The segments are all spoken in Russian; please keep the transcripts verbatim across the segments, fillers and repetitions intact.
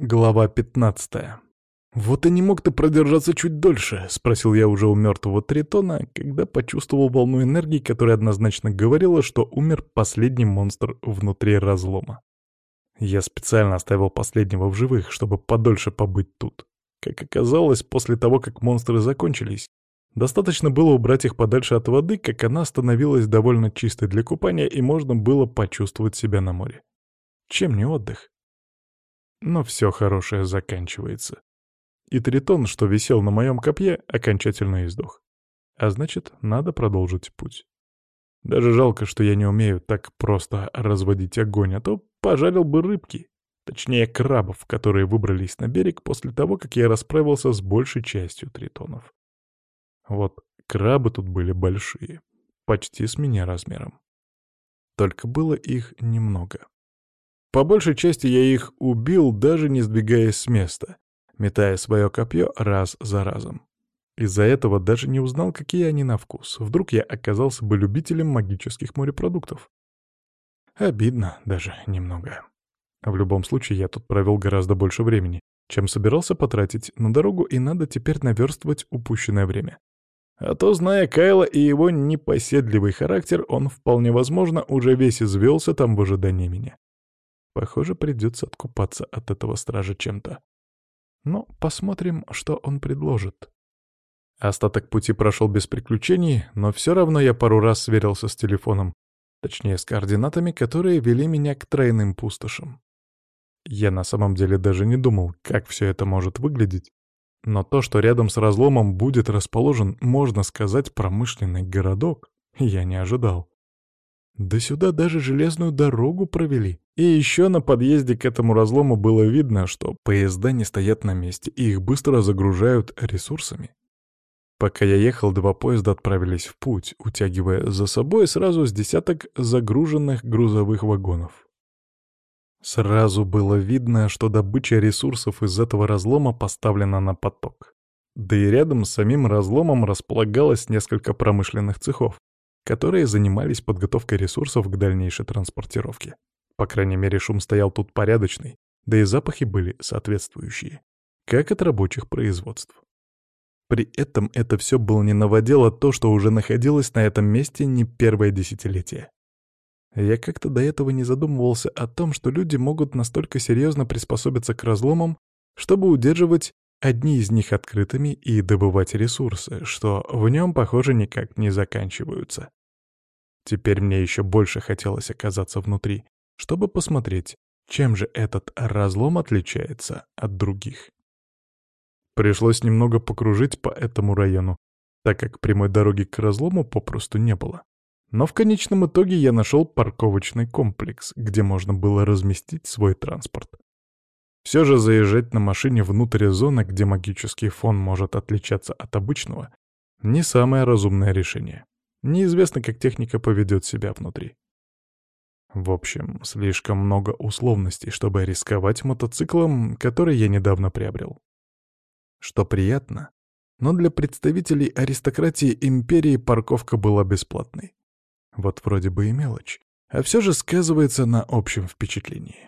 Глава пятнадцатая. «Вот и не мог ты продержаться чуть дольше?» — спросил я уже у мертвого Тритона, когда почувствовал волну энергии, которая однозначно говорила, что умер последний монстр внутри разлома. Я специально оставил последнего в живых, чтобы подольше побыть тут. Как оказалось, после того, как монстры закончились, достаточно было убрать их подальше от воды, как она становилась довольно чистой для купания, и можно было почувствовать себя на море. Чем не отдых? Но все хорошее заканчивается. И Тритон, что висел на моем копье, окончательно издох. А значит, надо продолжить путь. Даже жалко, что я не умею так просто разводить огонь, а то пожарил бы рыбки. Точнее, крабов, которые выбрались на берег после того, как я расправился с большей частью тритонов. Вот крабы тут были большие, почти с меня размером. Только было их немного. По большей части я их убил, даже не сдвигаясь с места, метая свое копье раз за разом. Из-за этого даже не узнал, какие они на вкус. Вдруг я оказался бы любителем магических морепродуктов. Обидно даже немного. В любом случае, я тут провел гораздо больше времени, чем собирался потратить на дорогу, и надо теперь наверстывать упущенное время. А то, зная Кайла и его непоседливый характер, он, вполне возможно, уже весь извелся там в ожидании меня. Похоже, придется откупаться от этого стража чем-то. Но посмотрим, что он предложит. Остаток пути прошел без приключений, но все равно я пару раз сверился с телефоном, точнее, с координатами, которые вели меня к тройным пустошам. Я на самом деле даже не думал, как все это может выглядеть, но то, что рядом с разломом будет расположен, можно сказать, промышленный городок, я не ожидал. Да сюда даже железную дорогу провели. И еще на подъезде к этому разлому было видно, что поезда не стоят на месте, и их быстро загружают ресурсами. Пока я ехал, два поезда отправились в путь, утягивая за собой сразу с десяток загруженных грузовых вагонов. Сразу было видно, что добыча ресурсов из этого разлома поставлена на поток. Да и рядом с самим разломом располагалось несколько промышленных цехов, которые занимались подготовкой ресурсов к дальнейшей транспортировке. По крайней мере, шум стоял тут порядочный, да и запахи были соответствующие, как от рабочих производств. При этом это все было не новодело то, что уже находилось на этом месте не первое десятилетие. Я как-то до этого не задумывался о том, что люди могут настолько серьезно приспособиться к разломам, чтобы удерживать одни из них открытыми и добывать ресурсы, что в нем, похоже, никак не заканчиваются. Теперь мне еще больше хотелось оказаться внутри, чтобы посмотреть, чем же этот разлом отличается от других. Пришлось немного покружить по этому району, так как прямой дороги к разлому попросту не было. Но в конечном итоге я нашел парковочный комплекс, где можно было разместить свой транспорт. Все же заезжать на машине внутрь зоны, где магический фон может отличаться от обычного, не самое разумное решение. Неизвестно, как техника поведет себя внутри. В общем, слишком много условностей, чтобы рисковать мотоциклом, который я недавно приобрел. Что приятно, но для представителей аристократии империи парковка была бесплатной. Вот вроде бы и мелочь, а все же сказывается на общем впечатлении.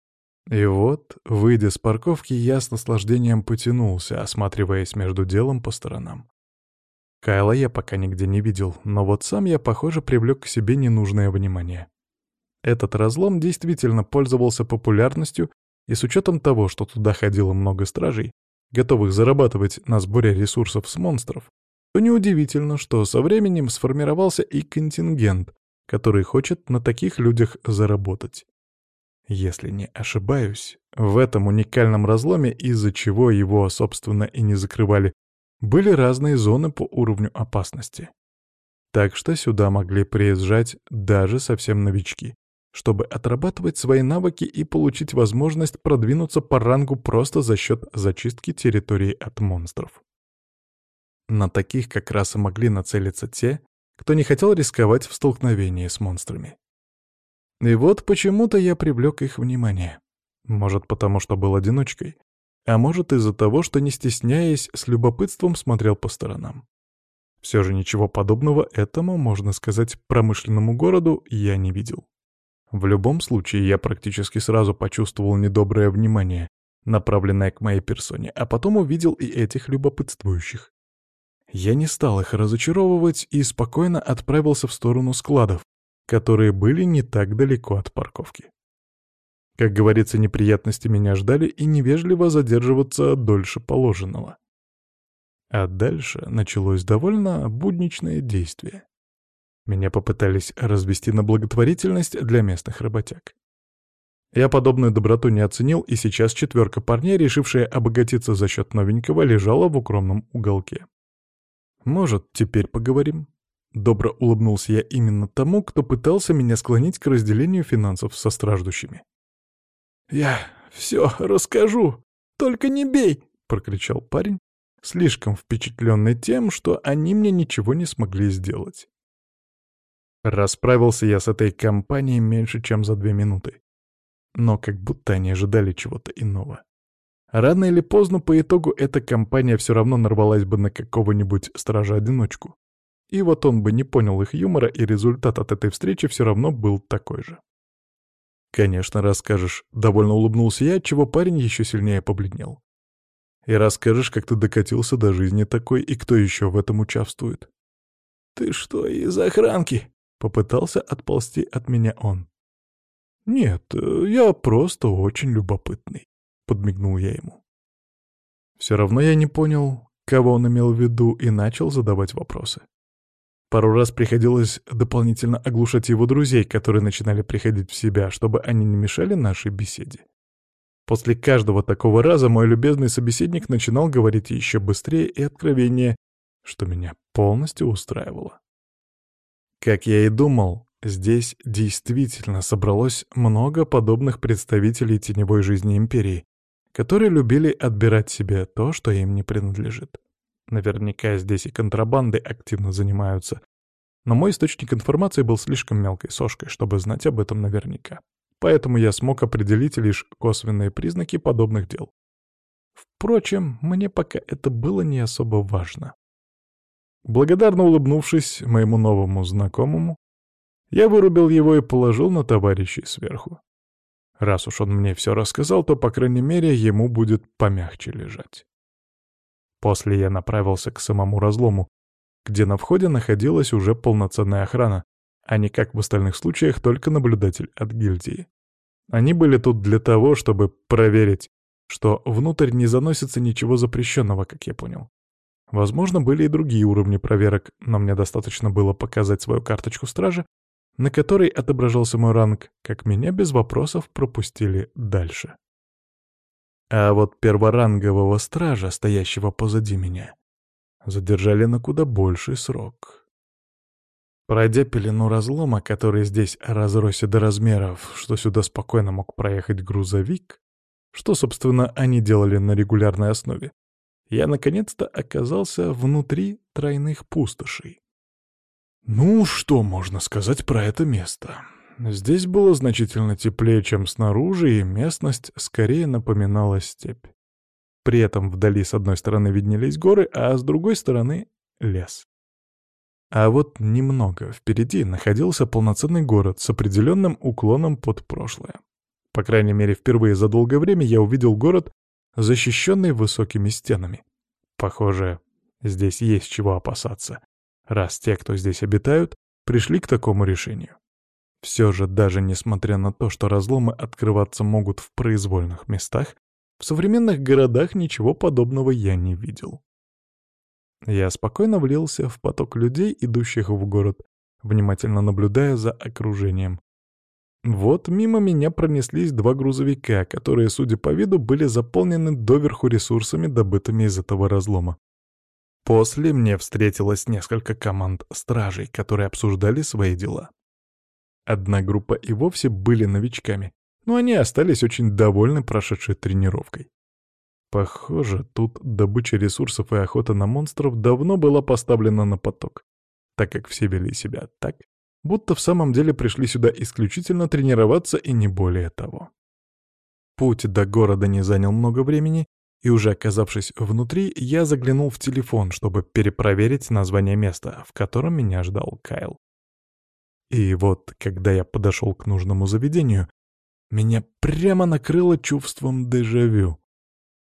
И вот, выйдя с парковки, я с наслаждением потянулся, осматриваясь между делом по сторонам. Кайла я пока нигде не видел, но вот сам я, похоже, привлек к себе ненужное внимание. Этот разлом действительно пользовался популярностью, и с учетом того, что туда ходило много стражей, готовых зарабатывать на сборе ресурсов с монстров, то неудивительно, что со временем сформировался и контингент, который хочет на таких людях заработать. Если не ошибаюсь, в этом уникальном разломе, из-за чего его, собственно, и не закрывали, были разные зоны по уровню опасности. Так что сюда могли приезжать даже совсем новички, чтобы отрабатывать свои навыки и получить возможность продвинуться по рангу просто за счет зачистки территории от монстров. На таких как раз и могли нацелиться те, кто не хотел рисковать в столкновении с монстрами. И вот почему-то я привлек их внимание. Может, потому что был одиночкой, а может, из-за того, что, не стесняясь, с любопытством смотрел по сторонам. Все же ничего подобного этому, можно сказать, промышленному городу я не видел. В любом случае, я практически сразу почувствовал недоброе внимание, направленное к моей персоне, а потом увидел и этих любопытствующих. Я не стал их разочаровывать и спокойно отправился в сторону складов, которые были не так далеко от парковки. Как говорится, неприятности меня ждали и невежливо задерживаться дольше положенного. А дальше началось довольно будничное действие. Меня попытались развести на благотворительность для местных работяг. Я подобную доброту не оценил, и сейчас четверка парней, решившая обогатиться за счет новенького, лежала в укромном уголке. «Может, теперь поговорим?» Добро улыбнулся я именно тому, кто пытался меня склонить к разделению финансов со страждущими. «Я все расскажу, только не бей!» — прокричал парень, слишком впечатленный тем, что они мне ничего не смогли сделать. Расправился я с этой компанией меньше, чем за две минуты. Но как будто они ожидали чего-то иного. Рано или поздно по итогу эта компания все равно нарвалась бы на какого-нибудь стража-одиночку. И вот он бы не понял их юмора, и результат от этой встречи все равно был такой же. «Конечно, расскажешь», — довольно улыбнулся я, отчего парень еще сильнее побледнел. «И расскажешь, как ты докатился до жизни такой, и кто еще в этом участвует». «Ты что, из охранки?» — попытался отползти от меня он. «Нет, я просто очень любопытный», — подмигнул я ему. Все равно я не понял, кого он имел в виду, и начал задавать вопросы. Пару раз приходилось дополнительно оглушать его друзей, которые начинали приходить в себя, чтобы они не мешали нашей беседе. После каждого такого раза мой любезный собеседник начинал говорить еще быстрее и откровеннее, что меня полностью устраивало. Как я и думал, здесь действительно собралось много подобных представителей теневой жизни Империи, которые любили отбирать себе то, что им не принадлежит. Наверняка здесь и контрабандой активно занимаются. Но мой источник информации был слишком мелкой сошкой, чтобы знать об этом наверняка. Поэтому я смог определить лишь косвенные признаки подобных дел. Впрочем, мне пока это было не особо важно. Благодарно улыбнувшись моему новому знакомому, я вырубил его и положил на товарищей сверху. Раз уж он мне все рассказал, то, по крайней мере, ему будет помягче лежать. После я направился к самому разлому, где на входе находилась уже полноценная охрана, а не, как в остальных случаях, только наблюдатель от гильдии. Они были тут для того, чтобы проверить, что внутрь не заносится ничего запрещенного, как я понял. Возможно, были и другие уровни проверок, но мне достаточно было показать свою карточку стража, на которой отображался мой ранг, как меня без вопросов пропустили дальше. А вот перворангового стража, стоящего позади меня, задержали на куда больший срок. Пройдя пелену разлома, который здесь разросся до размеров, что сюда спокойно мог проехать грузовик, что, собственно, они делали на регулярной основе, я наконец-то оказался внутри тройных пустошей. Ну, что можно сказать про это место? Здесь было значительно теплее, чем снаружи, и местность скорее напоминала степь. При этом вдали с одной стороны виднелись горы, а с другой стороны — лес. А вот немного впереди находился полноценный город с определенным уклоном под прошлое. По крайней мере, впервые за долгое время я увидел город, защищенный высокими стенами. Похоже, здесь есть чего опасаться, раз те, кто здесь обитают, пришли к такому решению. Все же, даже несмотря на то, что разломы открываться могут в произвольных местах, в современных городах ничего подобного я не видел. Я спокойно влился в поток людей, идущих в город, внимательно наблюдая за окружением. Вот мимо меня пронеслись два грузовика, которые, судя по виду, были заполнены доверху ресурсами, добытыми из этого разлома. После мне встретилось несколько команд стражей, которые обсуждали свои дела. Одна группа и вовсе были новичками, но они остались очень довольны прошедшей тренировкой. Похоже, тут добыча ресурсов и охота на монстров давно была поставлена на поток, так как все вели себя так, будто в самом деле пришли сюда исключительно тренироваться и не более того. Путь до города не занял много времени, и уже оказавшись внутри, я заглянул в телефон, чтобы перепроверить название места, в котором меня ждал Кайл. И вот, когда я подошел к нужному заведению, меня прямо накрыло чувством дежавю.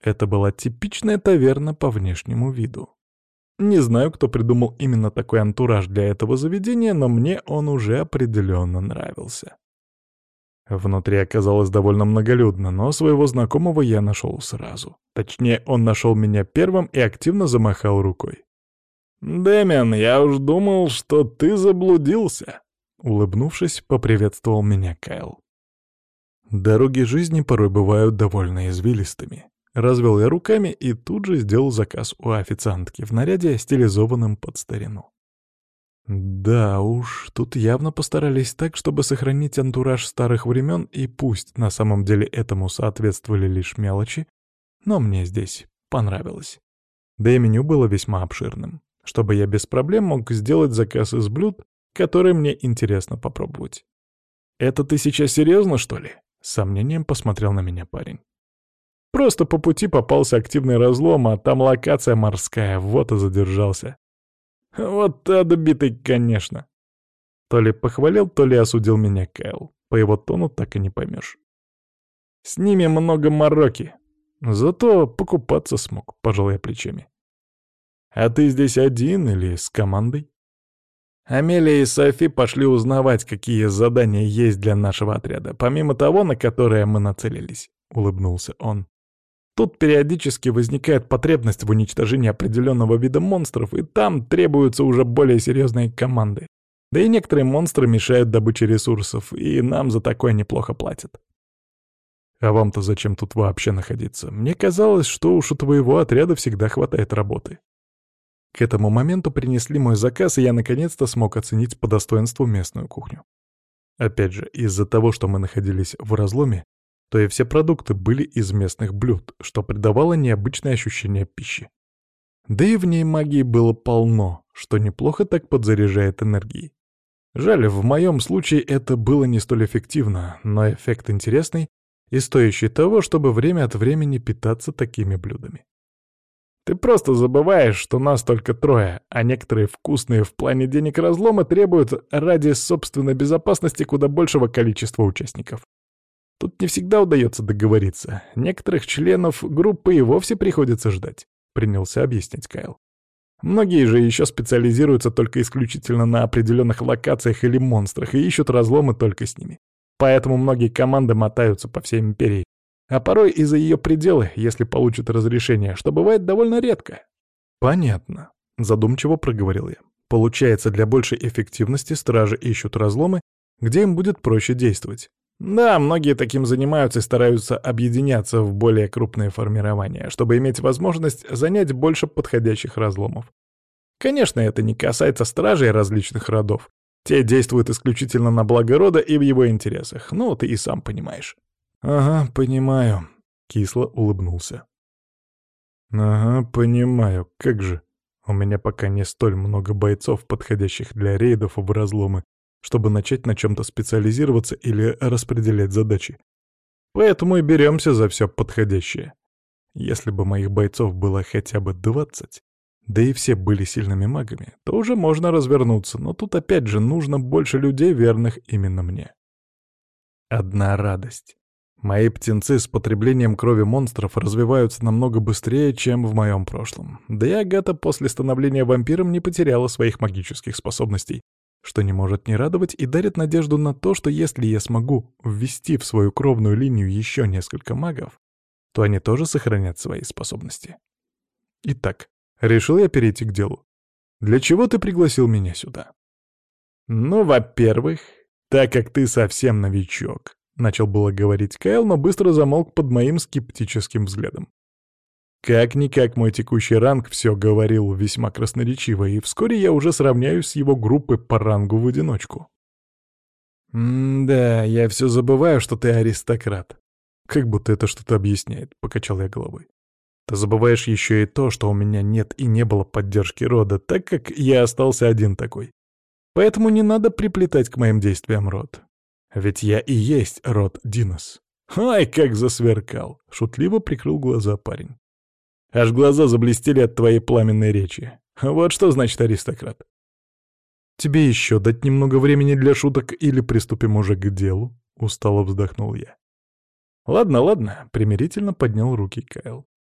Это была типичная таверна по внешнему виду. Не знаю, кто придумал именно такой антураж для этого заведения, но мне он уже определенно нравился. Внутри оказалось довольно многолюдно, но своего знакомого я нашел сразу. Точнее, он нашел меня первым и активно замахал рукой. «Дэмиан, я уж думал, что ты заблудился!» Улыбнувшись, поприветствовал меня Кайл. Дороги жизни порой бывают довольно извилистыми. Развел я руками и тут же сделал заказ у официантки в наряде, стилизованном под старину. Да уж, тут явно постарались так, чтобы сохранить антураж старых времен, и пусть на самом деле этому соответствовали лишь мелочи, но мне здесь понравилось. Да и меню было весьма обширным, чтобы я без проблем мог сделать заказ из блюд, которые мне интересно попробовать. «Это ты сейчас серьезно, что ли?» — с сомнением посмотрел на меня парень. «Просто по пути попался активный разлом, а там локация морская, вот и задержался». «Вот ты отбитый, конечно». То ли похвалил, то ли осудил меня Кайл. По его тону так и не поймешь. «С ними много мороки. Зато покупаться смог», — пожал я плечами. «А ты здесь один или с командой?» Амелия и Софи пошли узнавать, какие задания есть для нашего отряда, помимо того, на которое мы нацелились, — улыбнулся он. Тут периодически возникает потребность в уничтожении определенного вида монстров, и там требуются уже более серьезные команды. Да и некоторые монстры мешают добыче ресурсов, и нам за такое неплохо платят. А вам-то зачем тут вообще находиться? Мне казалось, что уж у твоего отряда всегда хватает работы. К этому моменту принесли мой заказ, и я наконец-то смог оценить по достоинству местную кухню. Опять же, из-за того, что мы находились в разломе, то и все продукты были из местных блюд, что придавало необычное ощущение пищи. Да и в ней магии было полно, что неплохо так подзаряжает энергией. Жаль, в моем случае это было не столь эффективно, но эффект интересный и стоящий того, чтобы время от времени питаться такими блюдами. Ты просто забываешь, что нас только трое, а некоторые вкусные в плане денег разломы требуют ради собственной безопасности куда большего количества участников. Тут не всегда удается договориться. Некоторых членов группы и вовсе приходится ждать, — принялся объяснять Кайл. Многие же еще специализируются только исключительно на определенных локациях или монстрах и ищут разломы только с ними. Поэтому многие команды мотаются по всей империи, а порой и за ее пределы, если получат разрешение, что бывает довольно редко. «Понятно», — задумчиво проговорил я. «Получается, для большей эффективности стражи ищут разломы, где им будет проще действовать». Да, многие таким занимаются и стараются объединяться в более крупные формирования, чтобы иметь возможность занять больше подходящих разломов. Конечно, это не касается стражей различных родов. Те действуют исключительно на благо рода и в его интересах, ну, ты и сам понимаешь. «Ага, понимаю», — кисло улыбнулся. «Ага, понимаю, как же. У меня пока не столь много бойцов, подходящих для рейдов в разломы, чтобы начать на чем-то специализироваться или распределять задачи. Поэтому и беремся за все подходящее. Если бы моих бойцов было хотя бы двадцать, да и все были сильными магами, то уже можно развернуться, но тут опять же нужно больше людей, верных именно мне. Одна радость. Мои птенцы с потреблением крови монстров развиваются намного быстрее, чем в моем прошлом. Да и Агата после становления вампиром не потеряла своих магических способностей, что не может не радовать и дарит надежду на то, что если я смогу ввести в свою кровную линию еще несколько магов, то они тоже сохранят свои способности. Итак, решил я перейти к делу. Для чего ты пригласил меня сюда? Ну, во-первых, так как ты совсем новичок, начал было говорить Кайл, но быстро замолк под моим скептическим взглядом. Как-никак мой текущий ранг все говорил весьма красноречиво, и вскоре я уже сравняюсь с его группой по рангу в одиночку. «М-да, я все забываю, что ты аристократ». «Как будто это что-то объясняет», — покачал я головой. «Ты забываешь еще и то, что у меня нет и не было поддержки рода, так как я остался один такой. Поэтому не надо приплетать к моим действиям род. Ведь я и есть род Динос». «Ай, как засверкал!» — шутливо прикрыл глаза парень. Аж глаза заблестели от твоей пламенной речи. Вот что значит аристократ. Тебе еще дать немного времени для шуток или приступим уже к делу? Устало вздохнул я. Ладно, ладно, примирительно поднял руки Кайл.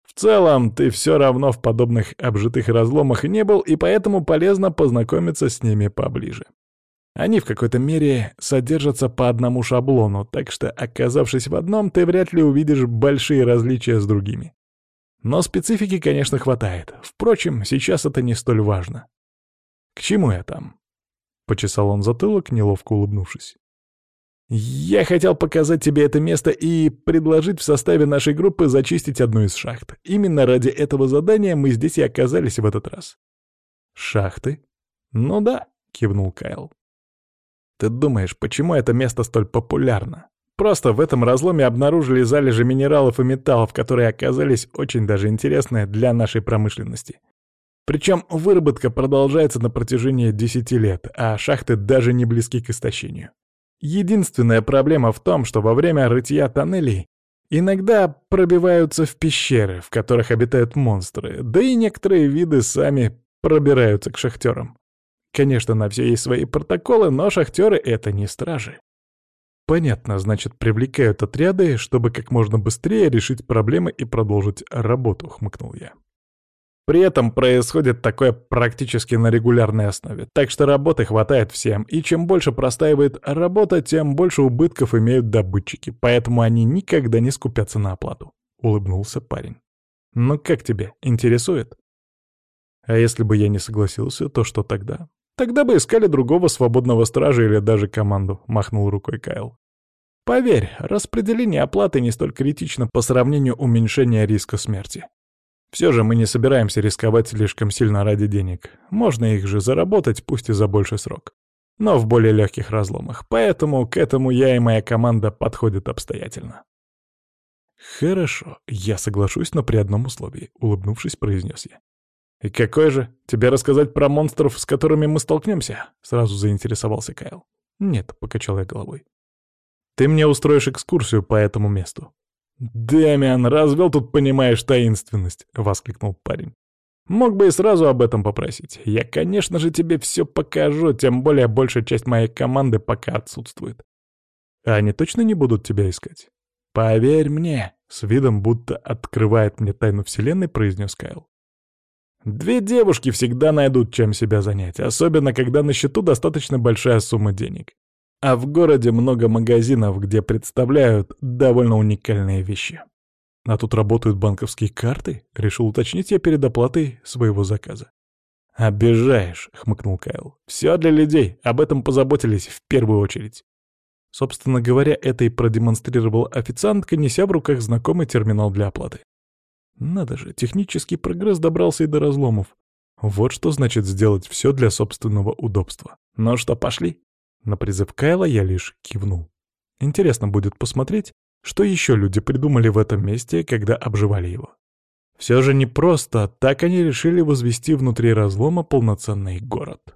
В целом, ты все равно в подобных обжитых разломах не был, и поэтому полезно познакомиться с ними поближе. Они в какой-то мере содержатся по одному шаблону, так что, оказавшись в одном, ты вряд ли увидишь большие различия с другими. Но специфики, конечно, хватает. Впрочем, сейчас это не столь важно. «К чему я там?» — почесал он затылок, неловко улыбнувшись. «Я хотел показать тебе это место и предложить в составе нашей группы зачистить одну из шахт. Именно ради этого задания мы здесь и оказались в этот раз». «Шахты?» «Ну да», — кивнул Кайл. «Ты думаешь, почему это место столь популярно? Просто в этом разломе обнаружили залежи минералов и металлов, которые оказались очень даже интересны для нашей промышленности. Причем выработка продолжается на протяжении десяти лет, а шахты даже не близки к истощению. Единственная проблема в том, что во время рытья тоннелей иногда пробиваются в пещеры, в которых обитают монстры, да и некоторые виды сами пробираются к шахтерам. Конечно, на все есть свои протоколы, но шахтеры — это не стражи. Понятно, значит, привлекают отряды, чтобы как можно быстрее решить проблемы и продолжить работу, хмыкнул я. При этом происходит такое практически на регулярной основе, так что работы хватает всем, и чем больше простаивает работа, тем больше убытков имеют добытчики, поэтому они никогда не скупятся на оплату», — улыбнулся парень. «Ну как тебе, интересует?» «А если бы я не согласился, то что тогда?» «Тогда бы искали другого свободного стража или даже команду», — махнул рукой Кайл. «Поверь, распределение оплаты не столь критично по сравнению уменьшения риска смерти. Все же мы не собираемся рисковать слишком сильно ради денег. Можно их же заработать, пусть и за больший срок. Но в более легких разломах. Поэтому к этому я и моя команда подходят обстоятельно». «Хорошо, я соглашусь, но при одном условии», — улыбнувшись, произнес я. «И какое же? Тебе рассказать про монстров, с которыми мы столкнемся?» — сразу заинтересовался Кайл. «Нет», — покачал я головой. «Ты мне устроишь экскурсию по этому месту». «Дэмиан, развел тут, понимаешь, таинственность!» — воскликнул парень. «Мог бы и сразу об этом попросить. Я, конечно же, тебе все покажу, тем более большая часть моей команды пока отсутствует». «А они точно не будут тебя искать?» «Поверь мне», — с видом будто открывает мне тайну вселенной, произнес Кайл. «Две девушки всегда найдут, чем себя занять, особенно когда на счету достаточно большая сумма денег. А в городе много магазинов, где представляют довольно уникальные вещи». «А тут работают банковские карты?» — решил уточнить я перед оплатой своего заказа. «Обижаешь», — хмыкнул Кайл. «Все для людей, об этом позаботились в первую очередь». Собственно говоря, это и продемонстрировала официантка, неся в руках знакомый терминал для оплаты. Надо же, технический прогресс добрался и до разломов. Вот что значит сделать все для собственного удобства. «Ну что, пошли?» На призыв Кайла я лишь кивнул. Интересно будет посмотреть, что еще люди придумали в этом месте, когда обживали его. Все же не просто так они решили возвести внутри разлома полноценный город.